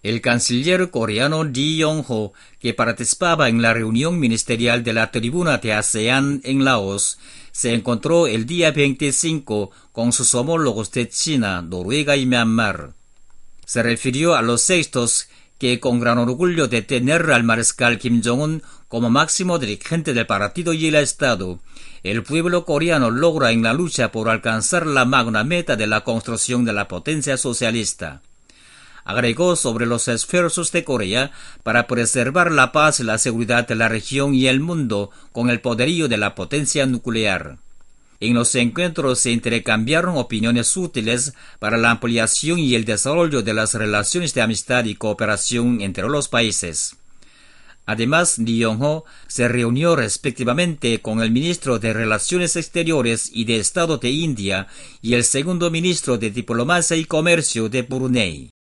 El canciller coreano Lee Yong-ho, que participaba en la reunión ministerial de la tribuna de ASEAN en Laos, se encontró el día 25 con sus homólogos de China, Noruega y Myanmar. Se refirió a los hechos que con gran orgullo de tener al mariscal Kim Jong-un como máximo dirigente del partido y el Estado, el pueblo coreano logra en la lucha por alcanzar la magna meta de la construcción de la potencia socialista. Agregó sobre los esfuerzos de Corea para preservar la paz y la seguridad de la región y el mundo con el poderío de la potencia nuclear. En los encuentros se intercambiaron opiniones útiles para la ampliación y el desarrollo de las relaciones de amistad y cooperación entre los países. Además, Lee Yong-ho se reunió respectivamente con el ministro de Relaciones Exteriores y de Estado de India y el segundo ministro de Diplomacia y Comercio de Brunei.